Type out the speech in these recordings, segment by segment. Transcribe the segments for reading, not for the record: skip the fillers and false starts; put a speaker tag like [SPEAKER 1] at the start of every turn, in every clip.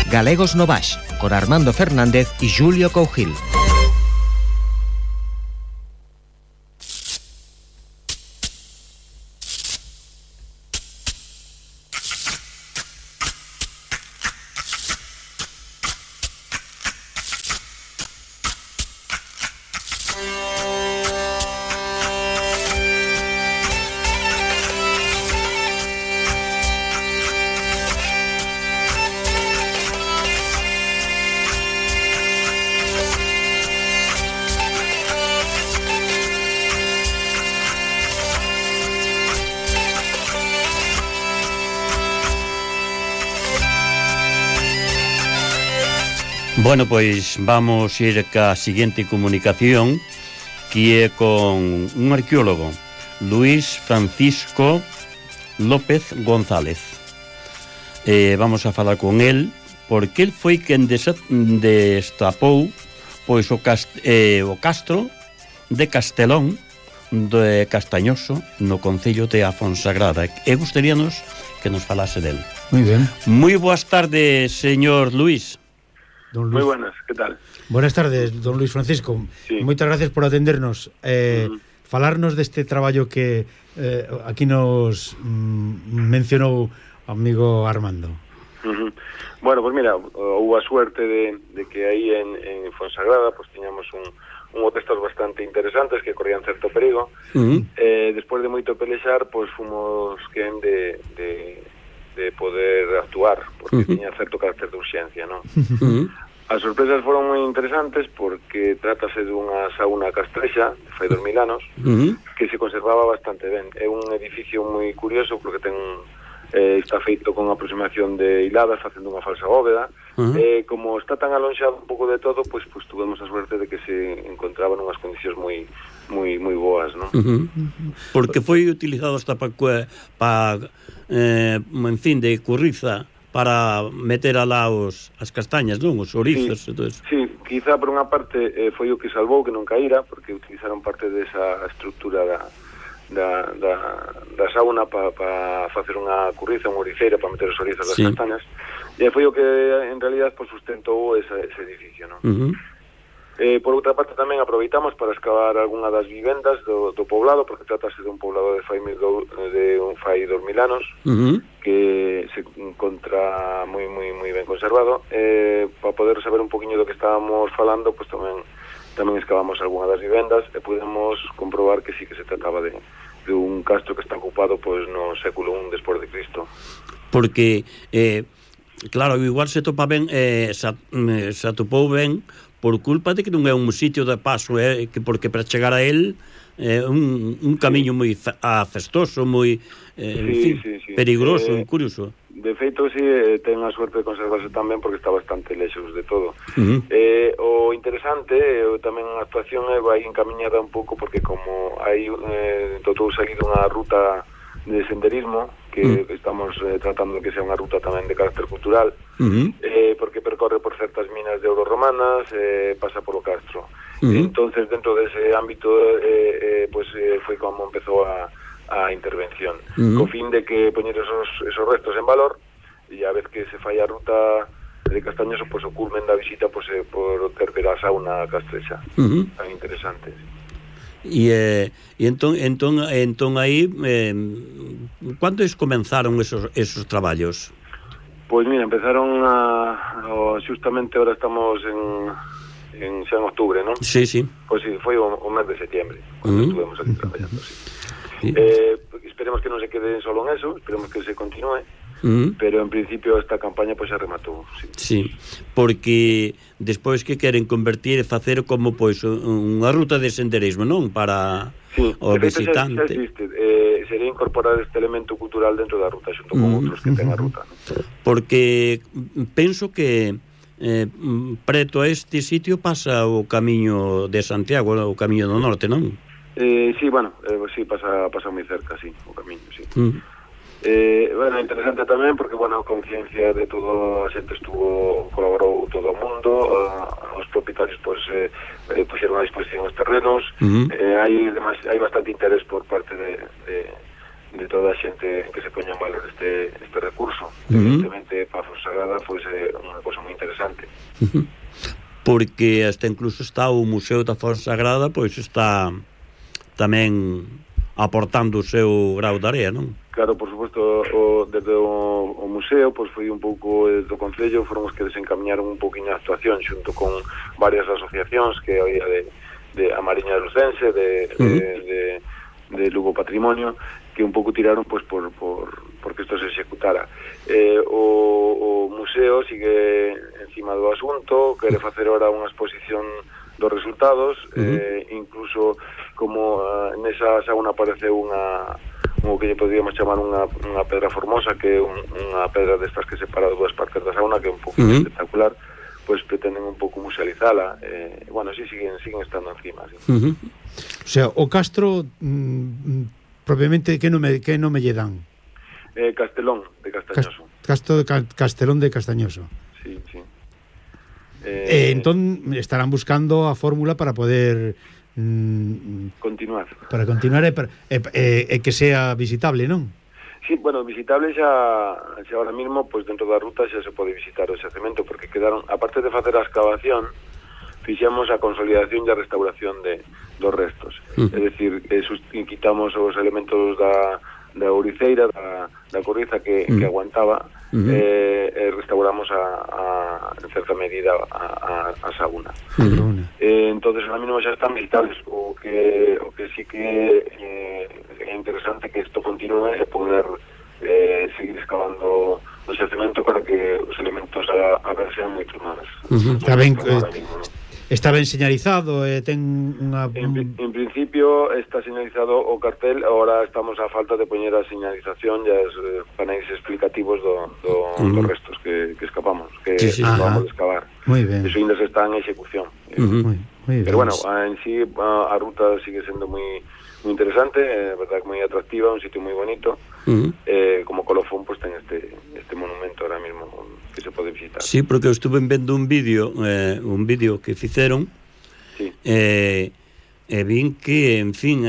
[SPEAKER 1] Galegos no Baix, con Armando Fernández y Julio Cougil.
[SPEAKER 2] Bueno, pois vamos ir ca seguinte comunicación, que é con un arqueólogo, Luis Francisco López González. Vamos a falar con él, porque él foi quen destapou pois o castro de Castelón de Castañoso no concello de Afonsagrada, e gustaríanos que nos falase del.
[SPEAKER 3] Moi ben.
[SPEAKER 2] Moi boas tardes, señor Luis.
[SPEAKER 3] Don Luis.
[SPEAKER 4] Moi buenas, que tal?
[SPEAKER 3] Buenas tardes, don Luis Francisco.
[SPEAKER 4] Sí.
[SPEAKER 3] Moitas gracias por atendernos. Falarnos deste traballo que aquí nos mencionou o amigo Armando.
[SPEAKER 4] Bueno, pues mira, hubo a suerte de que aí en Fonsagrada pues tiñamos unhos textos bastante interesantes que corrían certo perigo. Despois de moito pelexar, pues fomos quen de poder actuar, porque tiña certo carácter de urxencia, non? As sorpresas foron moi interesantes porque trátase dunha sauna castrexa de fai 2000 anos que se conservaba bastante ben. É un edificio moi curioso porque está feito con aproximación de hiladas, facendo unha falsa bóveda. Como está tan alonxado un pouco de todo, pues tuvemos a suerte de que se encontraba nunhas condicións moi boas, non?
[SPEAKER 2] Porque foi utilizado hasta en fin, de curriza para meter alá as castañas, non? Os ourizos e todo eso.
[SPEAKER 4] Sí, quizá por unha parte foi o que salvou que non caíra, porque utilizaron parte desa estructura da sauna para facer unha curriza, unha oriceira para meter os ourizos das castañas, e foi o que en realidad pues, sustentou ese edificio, non? Por outra parte tamén aproveitamos para excavar algunha das vivendas do poblado, porque tratase de un poblado de fai 2000 anos que se encontra moi ben conservado. Para poder saber un poquinho do que estábamos falando, pues tamén excavamos algunha das vivendas e pudemos comprobar que sí que se trataba de un castro que está ocupado pues, no século I despois de Cristo.
[SPEAKER 2] Porque claro, igual se topa ben, se atopou ben por culpa de que non é un sitio de paso, porque para chegar a él un camiño moi festoso, moi perigoso, curioso.
[SPEAKER 4] De feito, sí, ten a suerte de conservarse tamén porque está bastante lexos de todo. O interesante, tamén a actuación vai encamiñada un pouco porque como hai totou salir unha ruta de senderismo que estamos tratando de que sea unha ruta tamén de carácter cultural, porque percorre por certas minas de ouro romanas, pasa polo castro. Entonces, dentro dese ámbito, pues foi como empezou a intervención, co fin de que poñer esos restos en valor, e a vez que se fai a ruta de Castañoso, pues o culmen da visita pues, por ter ver a sauna castrexa, tan interesante.
[SPEAKER 2] E entón aí cando comenzaron esos traballos?
[SPEAKER 4] Pois mira, empezaron justamente ahora estamos en xa en octubre, non?
[SPEAKER 2] Sí.
[SPEAKER 4] Pois sí, foi o mes de setembro cando estuvemos aquí traballando, sí. Esperemos que non se quede solo en eso, esperemos que se continúe, pero en principio esta campaña pois xa rematou,
[SPEAKER 2] sí, porque despois que queren convertir e facer como pois unha ruta de senderismo, non? Para o visitante.
[SPEAKER 4] Xa existe, sería incorporar este elemento cultural dentro da ruta xunto con outros que ten a ruta, non?
[SPEAKER 2] Porque penso que preto a este sitio pasa o camiño de Santiago, o camiño do norte, non?
[SPEAKER 4] Sí, bueno, sí, pasa moi cerca, sí, o camiño, sí. Bueno, interesante tamén porque, bueno, a conciencia de todo a xente colaborou todo o mundo, os propietarios pois puxeron a disposición os terrenos, hai bastante interés por parte de toda a xente que se poña en valor este recurso. Evidentemente, para Fonsagrada fose unha cosa moi interesante.
[SPEAKER 2] Porque hasta incluso está o Museo da Fonsagrada, pois está tamén aportando o seu grau de area, non?
[SPEAKER 4] Claro, por suposto, desde o museo, pois foi un pouco do Concello, foron os que desencaminharon un pouquinho a actuación xunto con varias asociacións que había de a Mariña de Lucense, de Lugo Patrimonio, que un pouco tiraron pois porque isto se executara. O museo sigue encima do asunto, quere facer ahora unha exposición dos resultados, incluso como nesa sauna apareceu o que lle podríamos chamar unha pedra formosa, que é unha pedra destas que separa dúas partes da sauna, que é un pouco espectacular, pois pretenden un pouco musealizala. Bueno, sí, siguen estando encima, sí.
[SPEAKER 3] O sea, o castro propiamente que nome lle dan?
[SPEAKER 4] Castelón de Castañoso.
[SPEAKER 3] Castelón de Castañoso.
[SPEAKER 4] Sí, sí.
[SPEAKER 3] Entón estarán buscando a fórmula para poder
[SPEAKER 4] continuar.
[SPEAKER 3] Para continuar e que sea visitable, non?
[SPEAKER 4] Sí, bueno, visitable xa ahora mismo, pois dentro da ruta xa se pode visitar o xacemento, porque quedaron, aparte de facer a excavación, fixemos a consolidación e a restauración dos restos. É dicir, quitamos os elementos da ouriceira, da corriza que aguantaba, restauramos en certa medida a sauna. Entonces ahora mismo xa están visitables. O que sí que é interesante que isto continúe e poder seguir excavando o xacemento para que os elementos a ver sean moito máis.
[SPEAKER 3] Está ben señalizado, ten unha...
[SPEAKER 4] En principio está señalizado o cartel, ahora estamos a falta de poñer a señalización e os paneis explicativos dos restos que escapamos, que vamos a excavar.
[SPEAKER 3] Muy ben.
[SPEAKER 4] Eso ainda se está en execución.
[SPEAKER 3] Muy
[SPEAKER 4] pero bueno, en sí a ruta sigue sendo moi interesante, verdad que moi atractiva, un sitio moi bonito. Como colofón, pues ten este monumento ahora mismo que se pode visitar.
[SPEAKER 2] Sí, porque eu estuve vendo un vídeo que fixeron,
[SPEAKER 4] sí.
[SPEAKER 2] E vin que, en fin,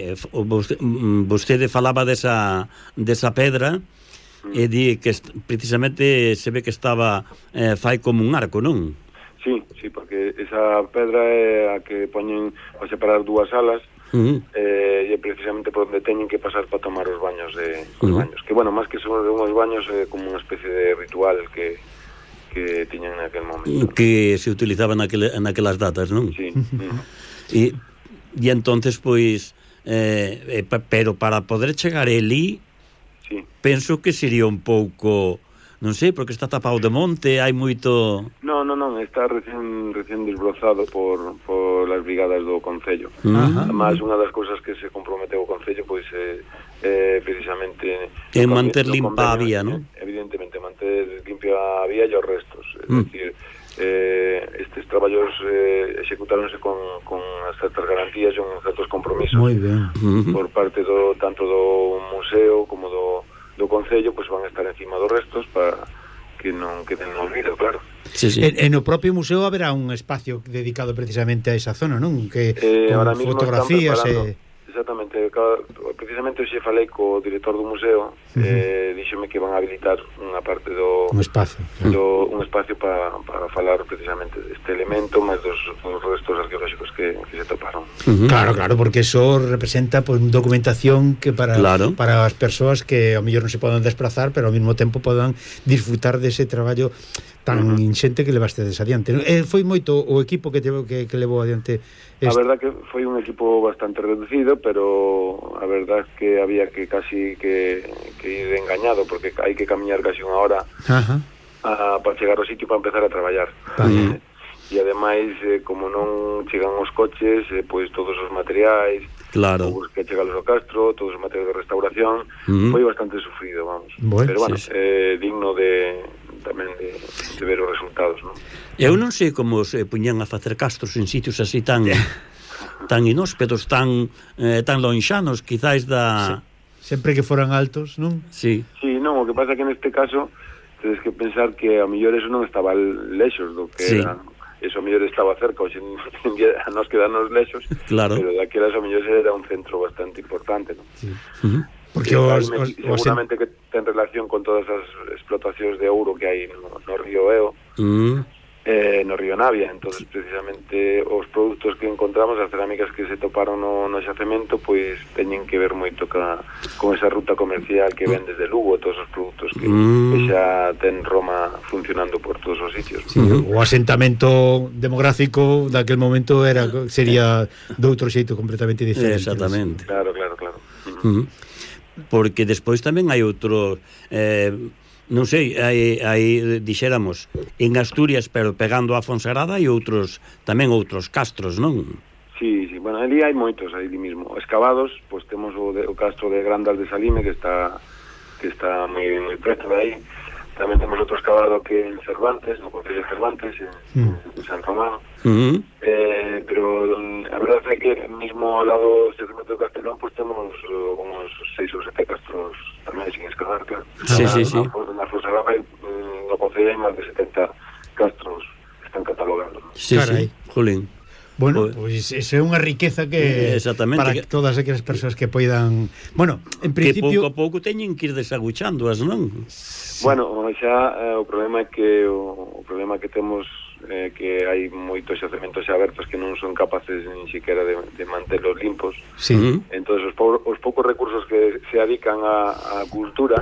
[SPEAKER 2] vostede falaba desa pedra, e di que precisamente se ve que estaba fai como un arco, non?
[SPEAKER 4] Sí, porque esa pedra é a que poñen para separar dúas salas, e precisamente por onde teñen que pasar para tomar os baños que, bueno, máis que son unhos baños, é como unha especie de ritual que tiñan naquel momento,
[SPEAKER 2] que se utilizaba naquelas datas, non?
[SPEAKER 4] Sí.
[SPEAKER 2] E entonces, pois pero para poder chegar ali,
[SPEAKER 4] sí,
[SPEAKER 2] penso que sería un pouco, non sei, porque está tapado de monte, hai moito...
[SPEAKER 4] Non, está recién desbrozado por las brigadas do Concello. Además, unha das cousas que se comprometeu o Concello, pois, precisamente...
[SPEAKER 2] En manter limpa a vía, non?
[SPEAKER 4] Evidentemente, manter limpia a vía e os restos. É dicir, estes traballos executáronse con certas garantías e con certos compromisos.
[SPEAKER 3] Moi ben.
[SPEAKER 4] Por parte tanto do museo como do Concello, pois van a estar encima dos restos para que non queden no olvido, claro.
[SPEAKER 2] Sí.
[SPEAKER 3] En o propio museo haberá un espacio dedicado precisamente a esa zona, non? Que con fotografías
[SPEAKER 4] exactamente, precisamente hoxe falei co director do museo, díxome que van a habilitar unha parte
[SPEAKER 3] un espacio
[SPEAKER 4] para falar precisamente deste elemento, máis dos restos arqueolóxicos que se toparon.
[SPEAKER 3] Claro, porque eso representa pues, documentación que para as persoas que ao mellor non se poden desplazar, pero ao mesmo tempo podan disfrutar dese traballo tan inxente que levastedes adiante. Foi moito o equipo que levou adiante
[SPEAKER 4] A verdad que foi un equipo bastante reducido, pero a verdad que había que casi que ir engañado, porque hai que camiñar casi unha hora para chegar ao sitio para empezar a traballar. E ademais, como non chegan os coches, pois todos os materiais, os que chegalos ao castro, todos os materiais de restauración, foi bastante sufrido, vamos. Pero bueno, digno tamén de ver os resultados, non?
[SPEAKER 2] Eu non sei como se puñan a facer castros en sitios así tan inhóspitos, tan lonxanos, quizáis da...
[SPEAKER 3] Sempre que foran altos, non?
[SPEAKER 4] Sí, non, o que pasa que neste caso tedes que pensar que a mellor eso non estaba lexos do que era... Eso a mellor estaba cerca, hoxe a nos quedarnos lexos, pero daquelas a mellor era un centro bastante importante, non?
[SPEAKER 3] Porque
[SPEAKER 4] seguramente que ten relación con todas as explotacións de ouro que hai no río Eo, no río Navia. Entonces precisamente os produtos que encontramos, as cerámicas que se toparon no xacemento, pois teñen que ver moito con esa ruta comercial que ven desde Lugo, e todos os produtos que xa ten Roma funcionando por todos os sitios.
[SPEAKER 3] Sí, o asentamento demográfico daquel momento sería de outro xeito completamente diferente.
[SPEAKER 2] Exactamente.
[SPEAKER 4] Claro.
[SPEAKER 2] Porque despois tamén hai outro... non sei, hai dixéramos en Asturias, pero pegando a Fonsagrada hai tamén outros castros, non?
[SPEAKER 4] Sí, bueno, ali hai moitos aí mismo. Excavados, pois temos o castro de Grandal de Salime que está moi preto de aí. Tamén temos outro excavado que en Cervantes, no Concello de Cervantes, en San Román. Pero a verdade é que mesmo ao lado do xacemento de Castelón, pois temos uns 6 ou 7 castros tamén sin excavar, claro.
[SPEAKER 2] Sí.
[SPEAKER 4] Na Fonsagrada no Concello hai máis de 70 castros que están catalogados.
[SPEAKER 2] Sí, jolín.
[SPEAKER 3] Bueno, pois esa é unha riqueza que para todas aquelas persoas que poidan... Bueno, en principio...
[SPEAKER 2] Que pouco a pouco teñen que ir desaguchándoas, non?
[SPEAKER 4] Bueno, xa o problema é que o problema que temos que hai moitos xacementos xa abertos que non son capaces nin siquiera de mantelos limpos.
[SPEAKER 3] Sí.
[SPEAKER 4] Entonces os poucos recursos que se adican á cultura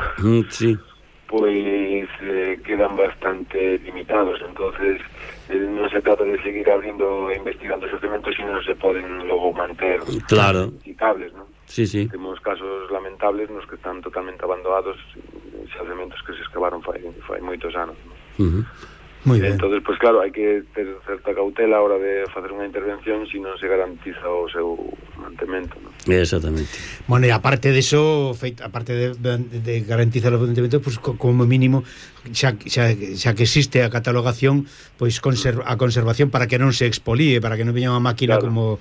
[SPEAKER 4] pois quedan bastante limitados. Entonces non se trata de seguir abrindo e investigando xacementos se non se poden logo manter cables, non?
[SPEAKER 2] Sí.
[SPEAKER 4] Temos casos lamentables nos que están totalmente abandonados, xacementos que se excavaron fai moitos anos, non?
[SPEAKER 3] Muy ben.
[SPEAKER 4] Entonces, pues claro, hai que ter certa cautela a hora de facer unha intervención se non se garantiza o seu mantemento, ¿no?
[SPEAKER 2] Exactamente.
[SPEAKER 3] Bueno, e aparte de eso, aparte de garantizar o mantemento, pues como mínimo xa que existe a catalogación, pois a conservación para que non se expolie, para que non veña unha máquina como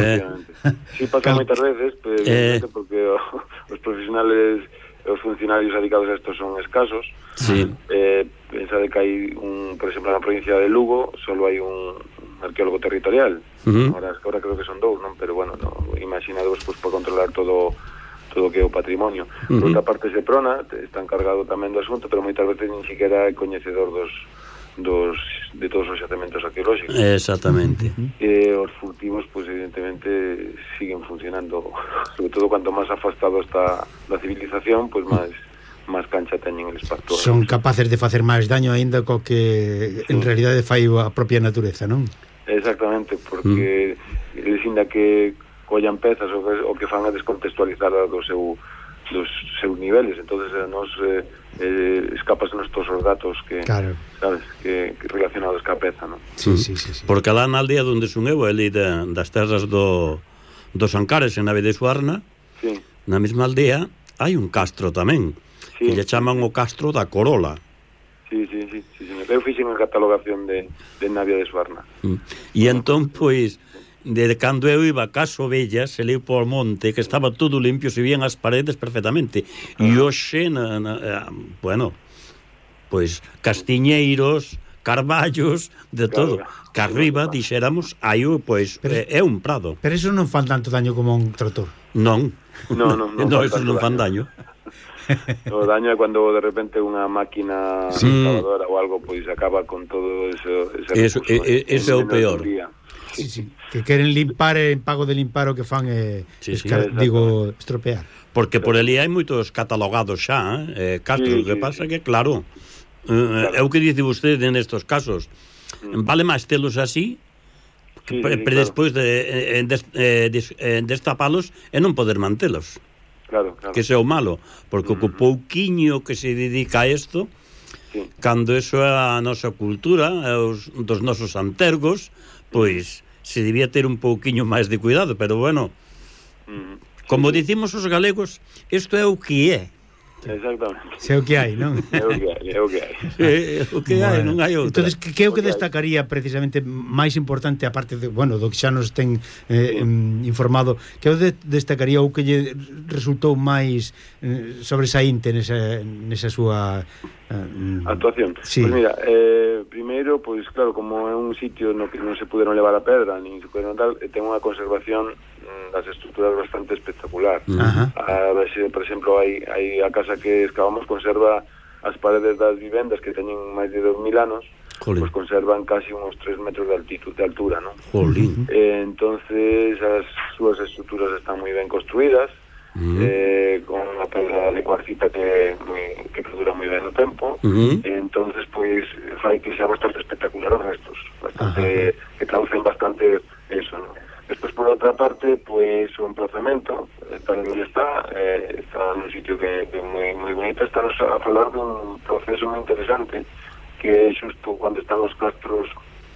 [SPEAKER 4] Si pasa moitas veces, porque os profesionales, os funcionarios dedicados a estos son escasos.
[SPEAKER 2] Sí.
[SPEAKER 4] Pensade que hai por exemplo, na provincia de Lugo solo hai un arqueólogo territorial. Ahora creo que son 2, non? Pero bueno, imaginados pues, por controlar todo o que é o patrimonio. Por outra parte, Seprona está encargado tamén do asunto, pero moitas veces nin siquiera é coñecedor de todos os xacementos arqueolóxicos.
[SPEAKER 2] Exactamente.
[SPEAKER 4] E os furtivos, pues evidentemente siguen funcionando, sobre todo cuanto máis afastado está da civilización, pues máis cancha teñen eles para actuar.
[SPEAKER 3] Son capaces de facer máis daño aínda co que en realidade fai a propia natureza, non?
[SPEAKER 4] Exactamente, porque eles inda que collan pezas o que fan a descontextualizar dos seus niveles, entonces nos escapas nuestros datos que, claro, sabes, que relacionados ca peza, non?
[SPEAKER 3] Sí.
[SPEAKER 2] Porque alá na aldea onde son eu, ali das terras dos Ancares en Nave de Suarna, na mesma aldea hai un castro tamén, que lle chaman o castro da Corola.
[SPEAKER 4] Sí. Eu fixen a catalogación de Navia de Suarna.
[SPEAKER 2] E entón, pois, de cando eu iba a Caso Vellas, se leu por monte, que estaba todo limpio, se vían as paredes perfectamente. E hoxe, bueno, pois, castiñeiros, carballos, de todo. Que arriba, dixéramos, hai pois, é un prado.
[SPEAKER 3] Pero eso non fan tanto daño como un trator.
[SPEAKER 2] Non, eso non fan daño.
[SPEAKER 4] O daño é cando de repente unha máquina excavadora ou algo pois acaba con todo ese recurso.
[SPEAKER 2] Eso é o peor.
[SPEAKER 3] Sí. Que queren limpar en pago de limpar o que fan estropear.
[SPEAKER 2] Porque por ali hai moitos catalogados xa, castros, que pasa que claro, é o que dice vostede nestos casos. Vale máis telos así pero despois de destapalos e non poder mantelos.
[SPEAKER 4] Claro.
[SPEAKER 2] Que ese é o malo, porque o pouquiño que se dedica a isto, cando eso é a nosa cultura, dos nosos antergos, pois se debía ter un pouquiño máis de cuidado, pero bueno, como dicimos os galegos, isto é o que é.
[SPEAKER 4] Exactamente.
[SPEAKER 3] É o que hai, non?
[SPEAKER 4] É o que hai.
[SPEAKER 2] O que hai, non hai outra.
[SPEAKER 3] Entonces, que é o que destacaría precisamente máis importante, aparte de, bueno, do que xa nos ten informado, que é o destacaría o que lle resultou máis sobresaínte nesa súa
[SPEAKER 4] actuación?
[SPEAKER 3] Sí.
[SPEAKER 4] Pues mira, primeiro, pois claro, como é un sitio no que non se puderon levar a pedra, nin se puderon tal, ten unha conservación das estruturas bastante espectacular.
[SPEAKER 3] Ajá.
[SPEAKER 4] A ver se, por exemplo, hai a casa que excavamos conserva as paredes das vivendas que teñen máis de 2000 anos, pues conservan casi unos 3 metros de altura, ¿no? Entonces as súas estruturas están moi ben construídas, con unha pedra de cuarcita que perdura moi ben no tempo, entonces pues fai que sea bastante espectacular os restos, bastante, que traducen bastante eso, ¿no? Despois, por outra parte, pues o emplazamento, tal onde está nun sitio que é moi bonito. Estamos a falar dun proceso moi interesante, que é xusto cando están os castros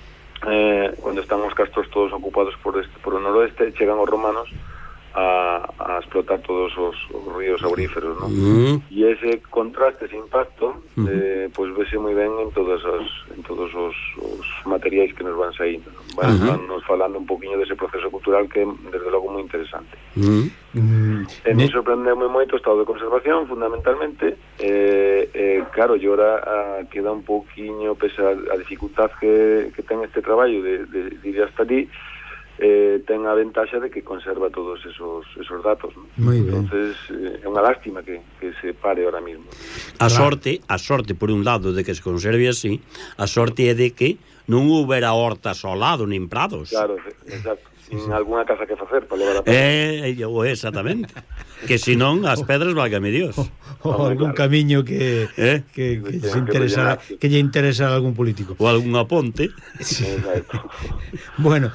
[SPEAKER 4] todos ocupados por o noroeste, chegan os romanos a explotar todos os ríos auríferos, ¿no? E ese contraste, ese impacto, pues vese moi ben en todos os materiais que nos van saindo, ¿no? Van nos falando un poquinho dese proceso cultural que é, desde logo, moi interesante. Me sorprendeu moito o estado de conservación, fundamentalmente. Claro, e ahora queda un poquinho, pese a dificultad que ten este traballo de ir hasta ali, ten a ventaxa de que conserva todos esos datos, ¿no? Entonces é unha lástima que se pare ahora mismo.
[SPEAKER 2] A sorte, por un lado, de que se conserve así, a sorte é de que non houbera hortas ao lado, nin prados.
[SPEAKER 4] Claro, exacto. Sin alguna casa que facer para levar a
[SPEAKER 2] exactamente. Que senón as pedras, válgame Dios.
[SPEAKER 3] O algún camiño que lle interesa a algún político.
[SPEAKER 2] Ou algunha ponte.
[SPEAKER 3] Bueno,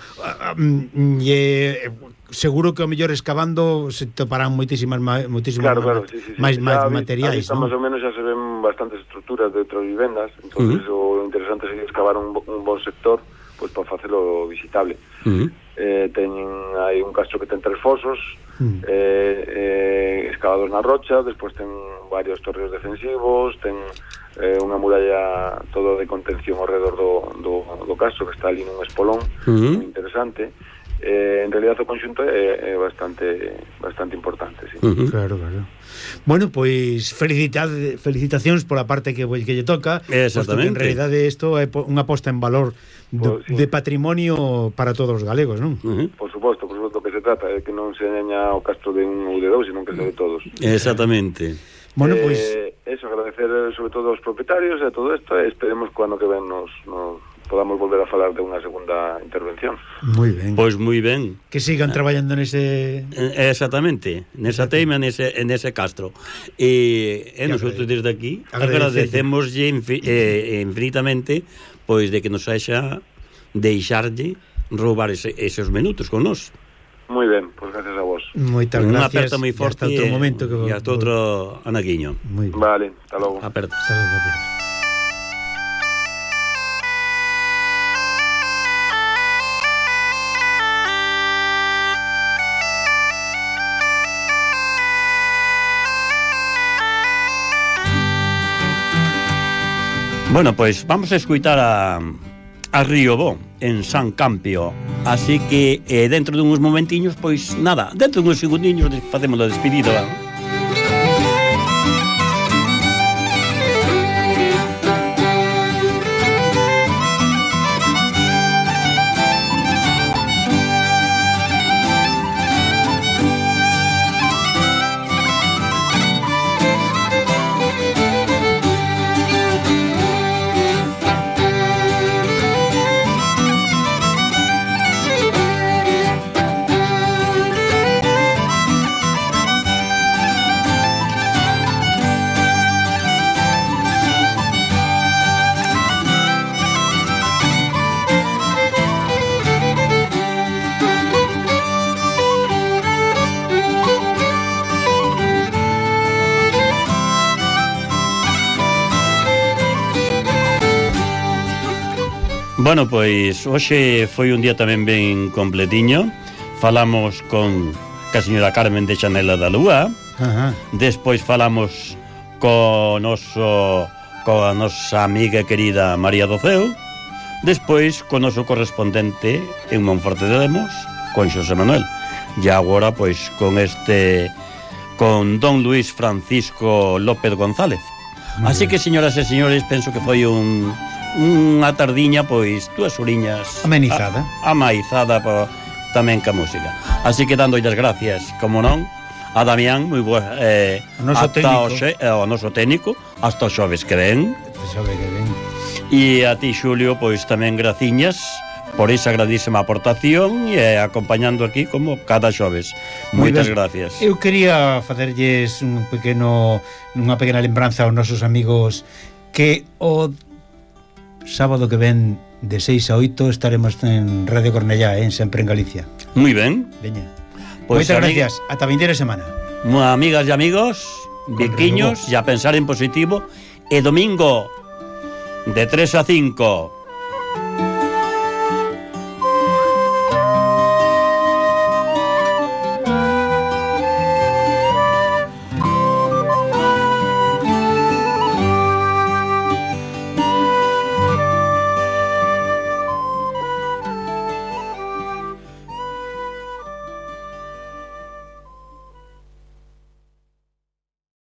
[SPEAKER 3] seguro que ao mellor excavando se toparán moitísimos máis materiais,
[SPEAKER 4] ¿no? Más ou menos xa se ven bastantes estruturas de outras vivendas, entonces o interesante sería excavar un bon sector, pues para facelo visitable. Hai un castro que ten 3 fosos excavados na rocha, despois ten varios torreos defensivos, ten unha muralla todo de contención ao redor do castro, que está ali nun espolón moi interesante. En realidad o conxunto é bastante importante, sí.
[SPEAKER 3] Claro. Bueno, pois felicitacións pola parte que lle toca.
[SPEAKER 2] Exactamente.
[SPEAKER 3] En realidade isto é unha posta en valor de patrimonio para todos os galegos, non?
[SPEAKER 4] Por suposto, que se trata é que non se añaña o castro de un ou de dous, senón que se de todos.
[SPEAKER 2] Exactamente.
[SPEAKER 3] Bueno, pois
[SPEAKER 4] eso, agradecer sobre todo aos propietarios e todo isto, e esperemos que o ano que ven nos podamos volver a falar de unha segunda intervención.
[SPEAKER 3] Moi ben.
[SPEAKER 2] Pois moi ben.
[SPEAKER 3] Que sigan traballando nese...
[SPEAKER 2] Exactamente, nesa teima, nese castro. E nosotros desde aquí agradecemoslle infinitamente pois de que nos haxa deixarlle roubar esos minutos con nós.
[SPEAKER 4] Moi ben, pois gracias a vos.
[SPEAKER 3] Moitas gracias.
[SPEAKER 2] Unha aperta moi forte
[SPEAKER 3] e
[SPEAKER 2] hasta outro anaquiño.
[SPEAKER 4] Vale, hasta logo.
[SPEAKER 2] Aperta.
[SPEAKER 3] Hasta logo.
[SPEAKER 2] Bueno, pois vamos a escutar a Río Bo en San Campio. Así que dentro dunhos momentiños, pois nada, dentro dunhos segundiños facemos a despedida. Bueno, pois hoxe foi un día tamén ben completiño. Falamos con a señora Carmen de Chanela da Lúa. Despois falamos coa nosa amiga querida María do Ceo. Despois co noso correspondente en Monforte de Lemos, con Xosé Manuel. E agora pois con don Luis Francisco López González. Así que, señoras e señores, penso que foi unha tardiña, pois, 2 horiñas
[SPEAKER 3] amaizada
[SPEAKER 2] tamén ca música. Así que dando as gracias, como non, a Damián, moi boa, o noso técnico, hasta o xoves que ven. E a ti, Xulio, pois tamén graciñas por esa grandísima aportación e acompañando aquí como cada xoves. Moitas gracias.
[SPEAKER 3] Eu quería facerlles unha pequena lembranza aos nosos amigos que o sábado que ven de 6 a 8 estaremos en Radio Cornellá, sempre en Galicia.
[SPEAKER 2] Moi ben.
[SPEAKER 3] Veña. Pues moitas gracias, ata vindeira semana.
[SPEAKER 2] Amigas e amigos, viquiños, e a pensar en positivo. E domingo de 3 a 5